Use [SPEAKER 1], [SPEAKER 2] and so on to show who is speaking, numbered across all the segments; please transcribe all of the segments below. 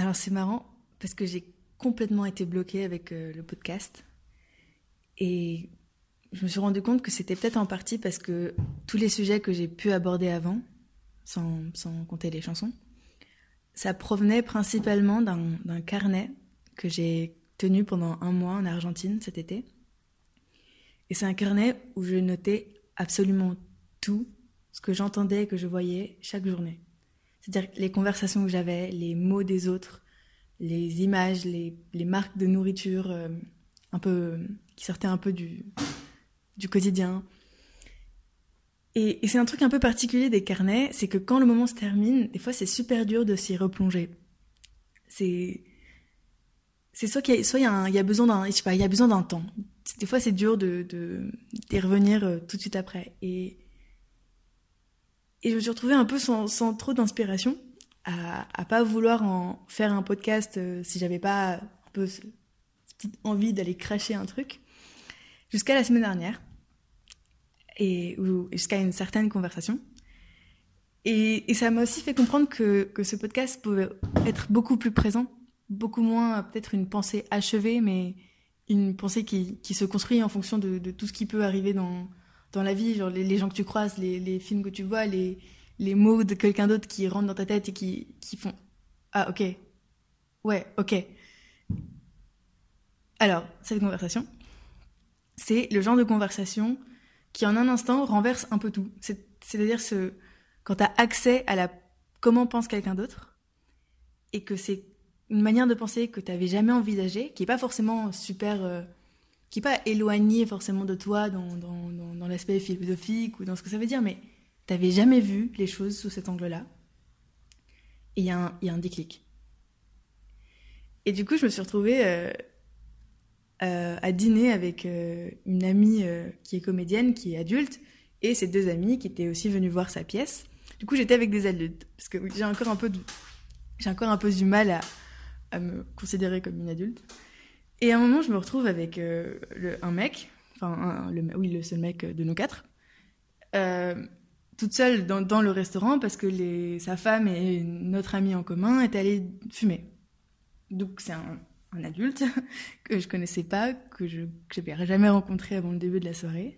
[SPEAKER 1] Alors c'est marrant parce que j'ai complètement été bloquée avec le podcast et je me suis rendu compte que c'était peut-être en partie parce que tous les sujets que j'ai pu aborder avant, sans compter les chansons, ça provenait principalement d'un carnet que j'ai tenu pendant 1 mois en Argentine cet été. Et c'est un carnet où je notais absolument tout ce que j'entendais et que je voyais chaque journée. C'est-à-dire les conversations que j'avais, les mots des autres, les images, les marques de nourriture un peu, qui sortaient un peu du quotidien. Et c'est un truc un peu particulier des carnets, c'est que quand le moment se termine, des fois c'est super dur de s'y replonger. C'est soit il y a besoin d'un, je sais pas, il y a besoin d'un temps. Des fois c'est dur d'y revenir tout de suite après. Et je me suis retrouvée un peu sans trop d'inspiration, à pas vouloir en faire un podcast si j'avais pas un peu cette petite envie d'aller cracher un truc. Jusqu'à la semaine dernière. Ou jusqu'à une certaine conversation. Et ça m'a aussi fait comprendre que ce podcast pouvait être beaucoup plus présent, beaucoup moins peut-être une pensée achevée, mais une pensée qui se construit en fonction de tout ce qui peut arriver dans la vie, genre les gens que tu croises, les films que tu vois, les mots de quelqu'un d'autre qui rentrent dans ta tête et qui font « Ah, ok. Ouais, ok. » Alors, cette conversation, c'est le genre de conversation qui en un instant renverse un peu tout. C'est-à-dire quand tu as accès à comment pense quelqu'un d'autre, et que c'est une manière de penser que tu n'avais jamais envisagée, qui n'est pas forcément super... qui n'est pas éloignée forcément de toi dans l'aspect philosophique ou dans ce que ça veut dire, mais tu n'avais jamais vu les choses sous cet angle-là. Et il y a un déclic. Et du coup, je me suis retrouvée... à dîner avec une amie qui est comédienne, qui est adulte, et ses 2 amis qui étaient aussi venus voir sa pièce. Du coup, j'étais avec des adultes, parce que j'ai encore un peu du mal à me considérer comme une adulte. Et à un moment, je me retrouve avec un mec, le seul mec de nous 4, toute seule dans le restaurant, parce que sa femme et notre ami en commun étaient allés fumer. Donc c'est un adulte que je connaissais pas, que je n'avais jamais rencontré avant le début de la soirée.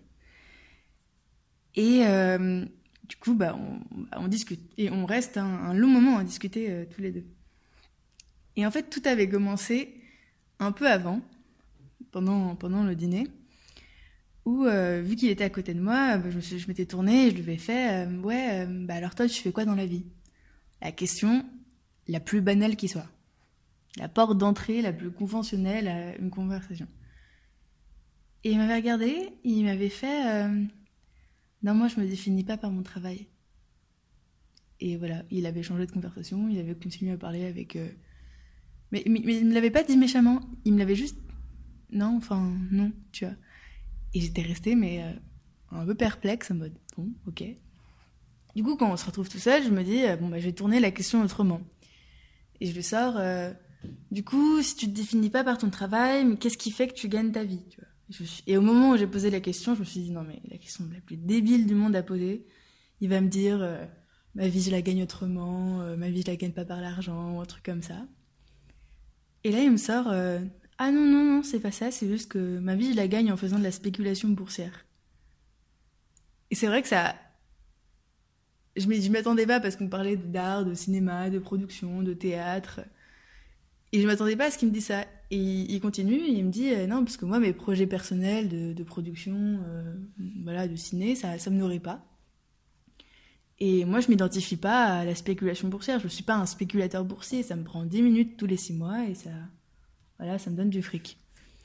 [SPEAKER 1] Et du coup, on discute. Et on reste un long moment à discuter tous les deux. Et en fait, tout avait commencé un peu avant, pendant le dîner, où, vu qu'il était à côté de moi, je m'étais tournée et je lui avais fait « alors toi, tu fais quoi dans la vie ?» La question la plus banale qui soit. La porte d'entrée la plus conventionnelle à une conversation. Et il m'avait regardé, il m'avait fait non, moi je me définis pas par mon travail. Et voilà, il avait changé de conversation, il avait continué à parler avec... Mais il me l'avait pas dit méchamment, il me l'avait juste... Non, tu vois. Et j'étais restée, mais un peu perplexe, en mode, bon, ok. Du coup, quand on se retrouve tout seul, je me dis, je vais tourner la question autrement. Et je lui sors... Du coup, si tu te définis pas par ton travail, mais qu'est-ce qui fait que tu gagnes ta vie, tu vois ? Et au moment où j'ai posé la question, je me suis dit non mais la question la plus débile du monde à poser, il va me dire ma vie je la gagne autrement, ma vie je la gagne pas par l'argent, ou un truc comme ça. Et là il me sort ah non c'est pas ça, c'est juste que ma vie je la gagne en faisant de la spéculation boursière. Et c'est vrai que ça, je m'attendais pas parce qu'on parlait d'art, de cinéma, de production, de théâtre. Et je m'attendais pas à ce qu'il me dise ça. Et il continue, et il me dit non, parce que moi, mes projets personnels de production, de ciné, ça me nourrit pas. Et moi, je m'identifie pas à la spéculation boursière. Je suis pas un spéculateur boursier. Ça me prend 10 minutes tous les 6 mois et ça me donne du fric.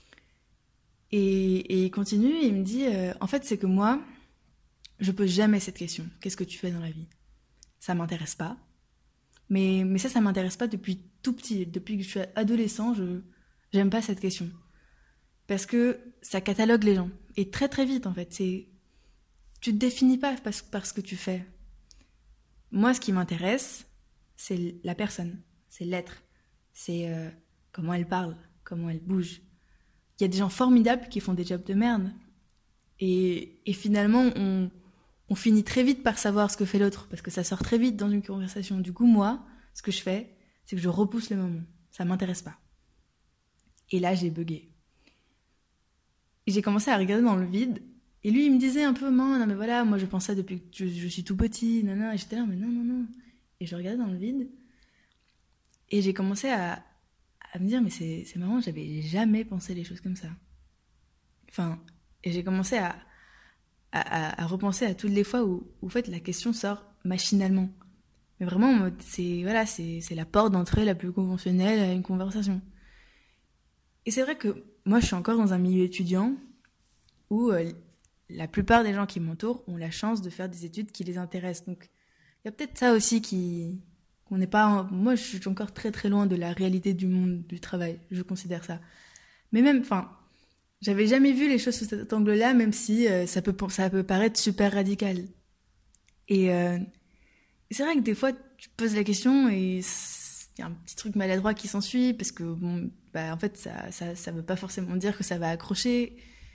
[SPEAKER 1] Et il continue, et il me dit en fait, c'est que moi, je pose jamais cette question. Qu'est-ce que tu fais dans la vie ? Ça m'intéresse pas. Mais ça m'intéresse pas depuis tout petit. Depuis que je suis adolescent, j'aime pas cette question. Parce que ça catalogue les gens. Et très très vite, en fait. Tu te définis pas par ce que tu fais. Moi, ce qui m'intéresse, c'est la personne. C'est l'être. C'est comment elle parle, comment elle bouge. Il y a des gens formidables qui font des jobs de merde. Et finalement, on finit très vite par savoir ce que fait l'autre, parce que ça sort très vite dans une conversation. Du coup, moi, ce que je fais, c'est que je repousse le moment. ça m'intéresse pas. Et là, j'ai bugué. Et j'ai commencé à regarder dans le vide. Et lui, il me disait un peu, non, mais voilà, moi je pense ça depuis que je suis tout petit, nanana. Et j'étais là, mais non, non, non. Et je regardais dans le vide. Et j'ai commencé à me dire, mais c'est marrant, j'avais jamais pensé les choses comme ça. Enfin, et j'ai commencé à repenser à toutes les fois où, en fait, la question sort machinalement. Mais vraiment, en mode, c'est la porte d'entrée la plus conventionnelle à une conversation. Et c'est vrai que moi, je suis encore dans un milieu étudiant où la plupart des gens qui m'entourent ont la chance de faire des études qui les intéressent. Donc, il y a peut-être ça aussi qu'on n'est pas... Moi, je suis encore très très loin de la réalité du monde du travail. Je considère ça. Mais même, enfin, j'avais jamais vu les choses sous cet angle-là, même si ça peut paraître super radical. Et c'est vrai que des fois, tu poses la question et il y a un petit truc maladroit qui s'ensuit parce que, bon, bah, en fait, ça veut pas forcément dire que ça va accrocher.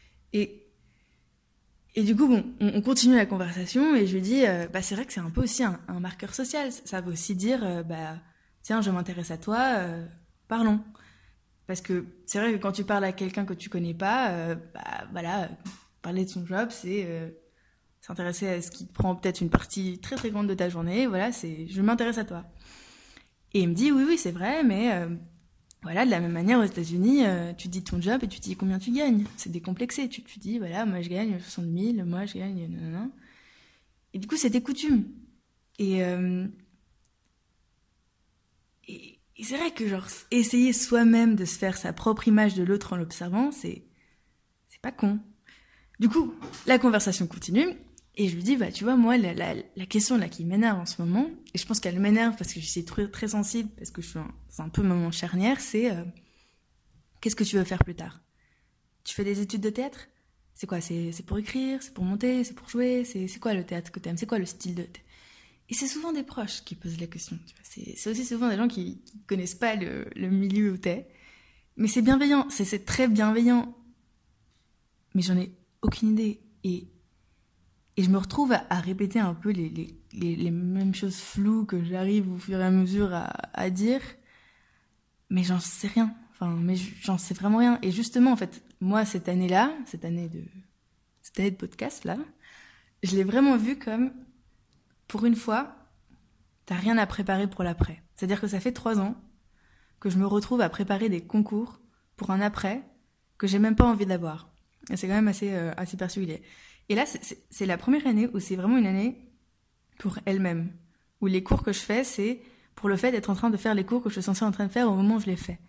[SPEAKER 1] Et du coup, bon, on continue la conversation et je lui dis, bah, c'est vrai que c'est un peu aussi un marqueur social. Ça veut aussi dire, bah, tiens, je m'intéresse à toi, parlons. Parce que c'est vrai que quand tu parles à quelqu'un que tu connais pas, bah, voilà, parler de son job, c'est s'intéresser à ce qui te prend peut-être une partie très très grande de ta journée. Voilà, c'est je m'intéresse à toi. Et il me dit, oui, oui, c'est vrai, mais voilà, de la même manière, aux États-Unis, tu dis ton job et tu dis combien tu gagnes. C'est décomplexé. Tu dis, voilà, moi je gagne 60 000, moi je gagne... Nanana. Et du coup, c'est des coutumes. Et, et c'est vrai que genre essayer soi-même de se faire sa propre image de l'autre en l'observant, c'est pas con. Du coup, la conversation continue. Et je lui dis, bah, tu vois, moi, la question là qui m'énerve en ce moment, et je pense qu'elle m'énerve parce que je suis très, très sensible, parce que c'est un peu moment charnière, c'est qu'est-ce que tu veux faire plus tard? Tu fais des études de théâtre? C'est quoi? C'est pour écrire? C'est pour monter? C'est pour jouer? C'est quoi le théâtre que t'aimes? C'est quoi le style de... Et c'est souvent des proches qui posent la question. Tu vois. C'est aussi souvent des gens qui connaissent pas le milieu où t'es. Mais c'est bienveillant, c'est très bienveillant. Mais j'en ai aucune idée. Et je me retrouve à répéter un peu les mêmes choses floues que j'arrive au fur et à mesure à dire. Mais j'en sais rien. Enfin, mais j'en sais vraiment rien. Et justement, en fait, moi, cette année de podcast, là, je l'ai vraiment vu comme, pour une fois, t'as rien à préparer pour l'après. C'est-à-dire que ça fait 3 ans que je me retrouve à préparer des concours pour un après que j'ai même pas envie d'avoir. Et c'est quand même assez particulier. Et là, c'est la première année où c'est vraiment une année pour elle-même. Où les cours que je fais, c'est pour le fait d'être en train de faire les cours que je suis censée en train de faire au moment où je les fais.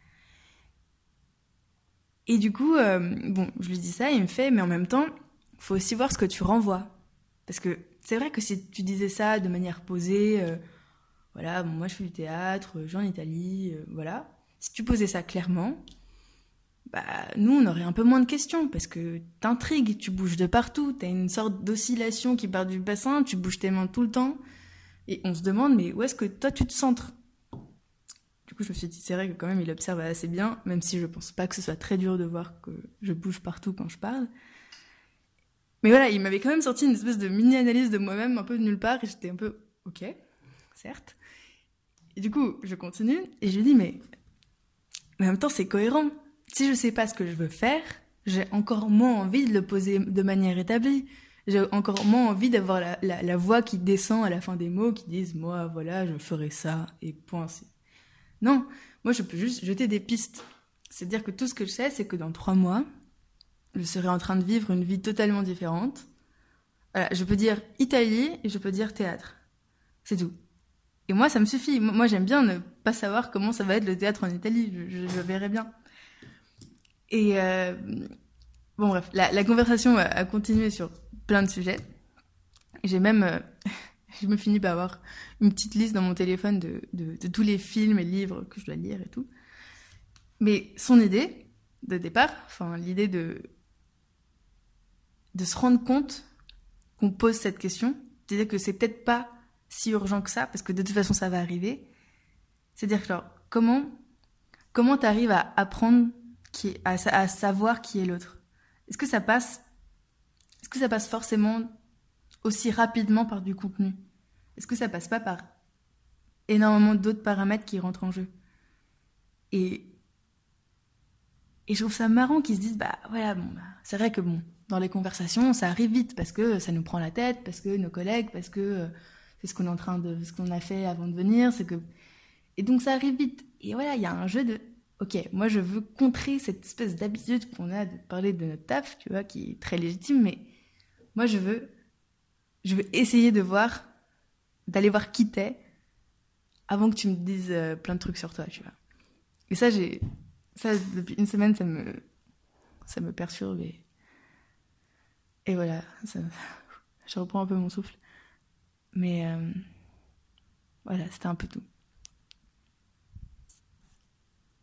[SPEAKER 1] Et du coup, bon, je lui dis ça, et il me fait, mais en même temps, il faut aussi voir ce que tu renvoies. Parce que c'est vrai que si tu disais ça de manière posée, voilà, bon, moi je fais du théâtre, je vais en Italie, voilà. Si tu posais ça clairement, bah, nous, on aurait un peu moins de questions, parce que t'intrigues, tu bouges de partout, t'as une sorte d'oscillation qui part du bassin, tu bouges tes mains tout le temps, et on se demande, mais où est-ce que toi tu te centres? Du coup, je me suis dit, c'est vrai que quand même, il observe assez bien, même si je pense pas que ce soit très dur de voir que je bouge partout quand je parle. Mais voilà, il m'avait quand même sorti une espèce de mini-analyse de moi-même, un peu de nulle part, et j'étais un peu, ok, certes. Et du coup, je continue, et je lui dis, mais en même temps, c'est cohérent. Si je sais pas ce que je veux faire, j'ai encore moins envie de le poser de manière établie. J'ai encore moins envie d'avoir la voix qui descend à la fin des mots, qui disent, moi, voilà, je ferai ça, et point. Non, moi, je peux juste jeter des pistes. C'est-à-dire que tout ce que je sais, c'est que dans 3 mois, je serai en train de vivre une vie totalement différente. Voilà, je peux dire Italie et je peux dire théâtre. C'est tout. Et moi, ça me suffit. Moi, j'aime bien ne pas savoir comment ça va être le théâtre en Italie. Je verrai bien. Et bon, bref, la conversation a continué sur plein de sujets. J'ai même... je me finis par avoir une petite liste dans mon téléphone de tous les films et livres que je dois lire et tout. Mais son idée de départ, enfin l'idée de se rendre compte qu'on pose cette question, c'est-à-dire que c'est peut-être pas si urgent que ça, parce que de toute façon ça va arriver. C'est-à-dire que genre, comment t'arrives à apprendre à savoir qui est l'autre? Est-ce que ça passe forcément aussi rapidement par du contenu? Est-ce que ça passe pas par énormément d'autres paramètres qui rentrent en jeu? Et, et je trouve ça marrant qu'ils se disent, bah voilà, bon, bah, c'est vrai que bon, dans les conversations, ça arrive vite parce que ça nous prend la tête, parce que nos collègues, parce que c'est ce qu'on est en train de, ce qu'on a fait avant de venir, c'est que, et donc ça arrive vite. Et voilà, il y a un jeu de, ok, moi je veux contrer cette espèce d'habitude qu'on a de parler de notre taf, tu vois, qui est très légitime, mais moi je veux essayer de voir, d'aller voir qui t'es avant que tu me dises plein de trucs sur toi, tu vois. Et ça depuis une semaine, ça me perturbe et voilà, je reprends un peu mon souffle. Mais voilà, c'était un peu tout.